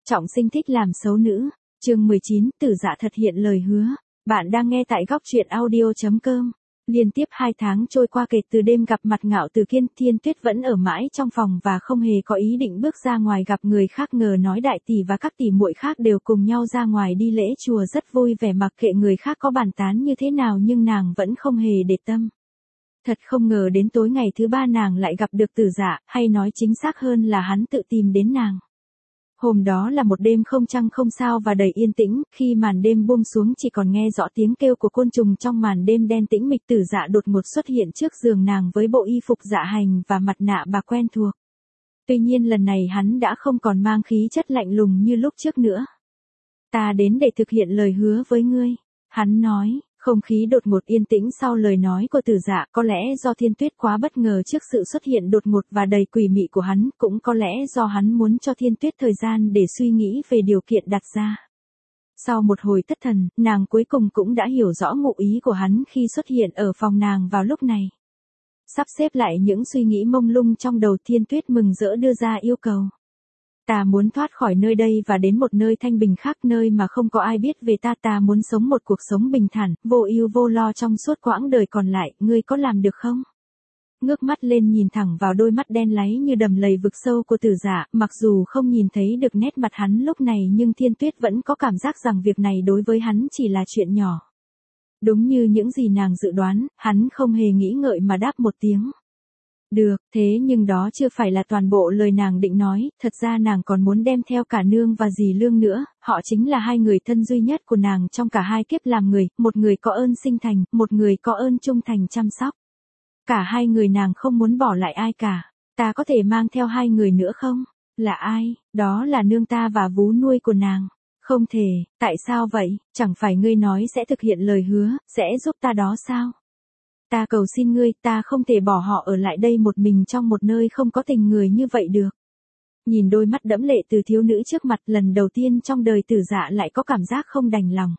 Trọng sinh thích làm xấu nữ. Chương 19, Tử Dạ thật hiện lời hứa. Bạn đang nghe tại góc truyện audio.com. Liên tiếp 2 tháng trôi qua kể từ đêm gặp mặt Ngạo Từ Kiên, Thiên Tuyết vẫn ở mãi trong phòng và không hề có ý định bước ra ngoài gặp người khác. Ngờ nói đại tỷ và các tỷ muội khác đều cùng nhau ra ngoài đi lễ chùa rất vui vẻ, mặc kệ người khác có bàn tán như thế nào nhưng nàng vẫn không hề để tâm. Thật không ngờ đến tối ngày thứ 3 nàng lại gặp được Tử Dạ, hay nói chính xác hơn là hắn tự tìm đến nàng. Hôm đó là một đêm không trăng không sao và đầy yên tĩnh, khi màn đêm buông xuống chỉ còn nghe rõ tiếng kêu của côn trùng trong màn đêm đen tĩnh mịch. Tử Dạ đột ngột xuất hiện trước giường nàng với bộ y phục dạ hành và mặt nạ bà quen thuộc. Tuy nhiên lần này hắn đã không còn mang khí chất lạnh lùng như lúc trước nữa. Ta đến để thực hiện lời hứa với ngươi, hắn nói. Không khí đột ngột yên tĩnh sau lời nói của Tử Dạ, có lẽ do Thiên Tuyết quá bất ngờ trước sự xuất hiện đột ngột và đầy quỷ mị của hắn, cũng có lẽ do hắn muốn cho Thiên Tuyết thời gian để suy nghĩ về điều kiện đặt ra. Sau một hồi thất thần, nàng cuối cùng cũng đã hiểu rõ ngụ ý của hắn khi xuất hiện ở phòng nàng vào lúc này. Sắp xếp lại những suy nghĩ mông lung trong đầu, Thiên Tuyết mừng rỡ đưa ra yêu cầu. Ta muốn thoát khỏi nơi đây và đến một nơi thanh bình khác, nơi mà không có ai biết về ta. Ta muốn sống một cuộc sống bình thản, vô ưu vô lo trong suốt quãng đời còn lại. Ngươi có làm được không? Ngước mắt lên nhìn thẳng vào đôi mắt đen láy như đầm lầy vực sâu của Tử Dạ, mặc dù không nhìn thấy được nét mặt hắn lúc này nhưng Thiên Tuyết vẫn có cảm giác rằng việc này đối với hắn chỉ là chuyện nhỏ. Đúng như những gì nàng dự đoán, hắn không hề nghĩ ngợi mà đáp một tiếng. Được, thế nhưng đó chưa phải là toàn bộ lời nàng định nói, thật ra nàng còn muốn đem theo cả nương và dì Lương nữa, họ chính là 2 người thân duy nhất của nàng trong cả 2 kiếp làm người, một người có ơn sinh thành, một người có ơn trung thành chăm sóc. Cả 2 người nàng không muốn bỏ lại ai cả. Ta có thể mang theo 2 người nữa không? Là ai? Đó là nương ta và vú nuôi của nàng. Không thể, tại sao vậy? Chẳng phải ngươi nói sẽ thực hiện lời hứa, sẽ giúp ta đó sao? Ta cầu xin ngươi, ta không thể bỏ họ ở lại đây một mình trong một nơi không có tình người như vậy được. Nhìn đôi mắt đẫm lệ từ thiếu nữ trước mặt, lần đầu tiên trong đời Tử Dạ lại có cảm giác không đành lòng.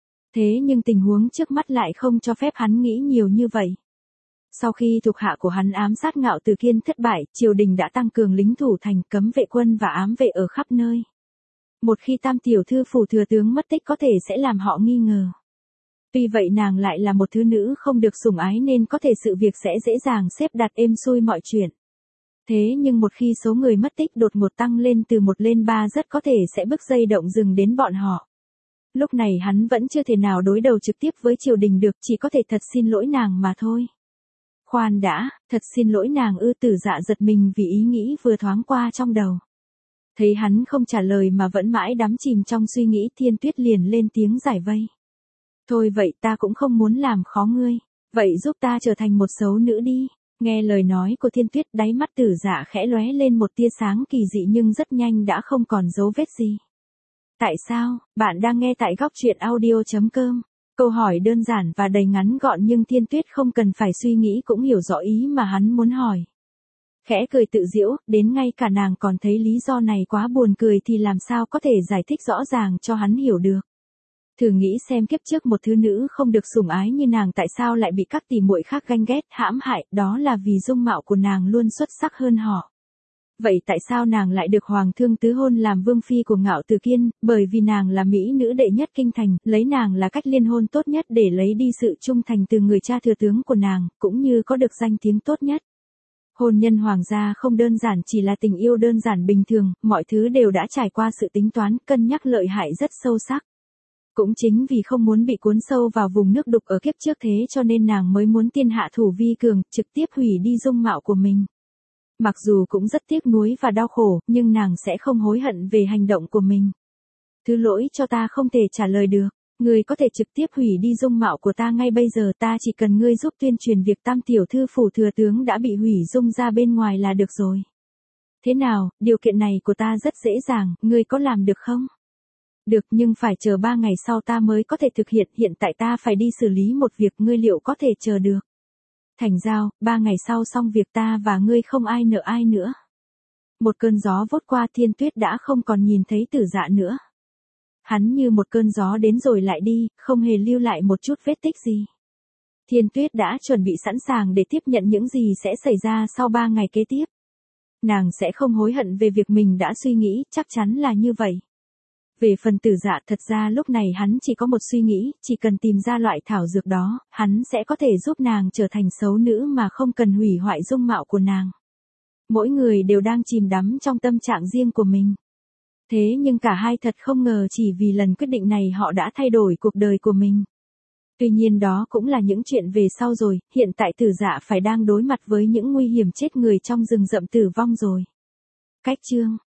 Thế nhưng tình huống trước mắt lại không cho phép hắn nghĩ nhiều như vậy. Sau khi thuộc hạ của hắn ám sát Ngạo Từ Kiên thất bại, triều đình đã tăng cường lính thủ thành, cấm vệ quân và ám vệ ở khắp nơi. Một khi Tam tiểu thư phủ thừa tướng mất tích có thể sẽ làm họ nghi ngờ. Tuy vậy nàng lại là một thứ nữ không được sủng ái nên có thể sự việc sẽ dễ dàng xếp đặt êm xuôi mọi chuyện. Thế nhưng một khi số người mất tích đột ngột tăng lên từ 1 lên 3 rất có thể sẽ bứt dây động rừng đến bọn họ. Lúc này hắn vẫn chưa thể nào đối đầu trực tiếp với triều đình được, chỉ có thể thật xin lỗi nàng mà thôi. Khoan đã, thật xin lỗi nàng ư? Tử Dạ giật mình vì ý nghĩ vừa thoáng qua trong đầu. Thấy hắn không trả lời mà vẫn mãi đắm chìm trong suy nghĩ, Thiên Tuyết liền lên tiếng giải vây. Thôi vậy ta cũng không muốn làm khó ngươi. Vậy giúp ta trở thành một xấu nữ đi. Nghe lời nói của Thiên Tuyết, đáy mắt Tử Dạ khẽ lóe lên một tia sáng kỳ dị nhưng rất nhanh đã không còn dấu vết gì. Tại sao? Bạn đang nghe tại góc truyện audio.com. Câu hỏi đơn giản và đầy ngắn gọn nhưng Thiên Tuyết không cần phải suy nghĩ cũng hiểu rõ ý mà hắn muốn hỏi. Khẽ cười tự giễu, đến ngay cả nàng còn thấy lý do này quá buồn cười thì làm sao có thể giải thích rõ ràng cho hắn hiểu được. Thử nghĩ xem kiếp trước một thứ nữ không được sủng ái như nàng tại sao lại bị các tỷ muội khác ganh ghét, hãm hại, đó là vì dung mạo của nàng luôn xuất sắc hơn họ. Vậy tại sao nàng lại được Hoàng thương tứ hôn làm vương phi của Ngạo Từ Kiên? Bởi vì nàng là mỹ nữ đệ nhất kinh thành, lấy nàng là cách liên hôn tốt nhất để lấy đi sự trung thành từ người cha thừa tướng của nàng, cũng như có được danh tiếng tốt nhất. Hôn nhân hoàng gia không đơn giản chỉ là tình yêu đơn giản bình thường, mọi thứ đều đã trải qua sự tính toán, cân nhắc lợi hại rất sâu sắc. Cũng chính vì không muốn bị cuốn sâu vào vùng nước đục ở kiếp trước thế cho nên nàng mới muốn tiên hạ thủ vi cường, trực tiếp hủy đi dung mạo của mình. Mặc dù cũng rất tiếc nuối và đau khổ, nhưng nàng sẽ không hối hận về hành động của mình. Thứ lỗi cho ta không thể trả lời được. Ngươi có thể trực tiếp hủy đi dung mạo của ta ngay bây giờ, ta chỉ cần ngươi giúp tuyên truyền việc Tam tiểu thư phủ thừa tướng đã bị hủy dung ra bên ngoài là được rồi. Thế nào, điều kiện này của ta rất dễ dàng, ngươi có làm được không? Được, nhưng phải chờ 3 ngày sau ta mới có thể thực hiện tại ta phải đi xử lý một việc, ngươi liệu có thể chờ được? Thành giao, 3 ngày sau xong việc ta và ngươi không ai nợ ai nữa. Một cơn gió vút qua, Thiên Tuyết đã không còn nhìn thấy Tử Dạ nữa. Hắn như một cơn gió đến rồi lại đi, không hề lưu lại một chút vết tích gì. Thiên Tuyết đã chuẩn bị sẵn sàng để tiếp nhận những gì sẽ xảy ra sau 3 ngày kế tiếp. Nàng sẽ không hối hận về việc mình đã suy nghĩ, chắc chắn là như vậy. Về phần Tử Dạ, thật ra lúc này hắn chỉ có một suy nghĩ, chỉ cần tìm ra loại thảo dược đó, hắn sẽ có thể giúp nàng trở thành xấu nữ mà không cần hủy hoại dung mạo của nàng. Mỗi người đều đang chìm đắm trong tâm trạng riêng của mình. Thế nhưng cả hai thật không ngờ chỉ vì lần quyết định này họ đã thay đổi cuộc đời của mình. Tuy nhiên đó cũng là những chuyện về sau rồi, hiện tại Tử Dạ phải đang đối mặt với những nguy hiểm chết người trong rừng rậm tử vong rồi. Cách chương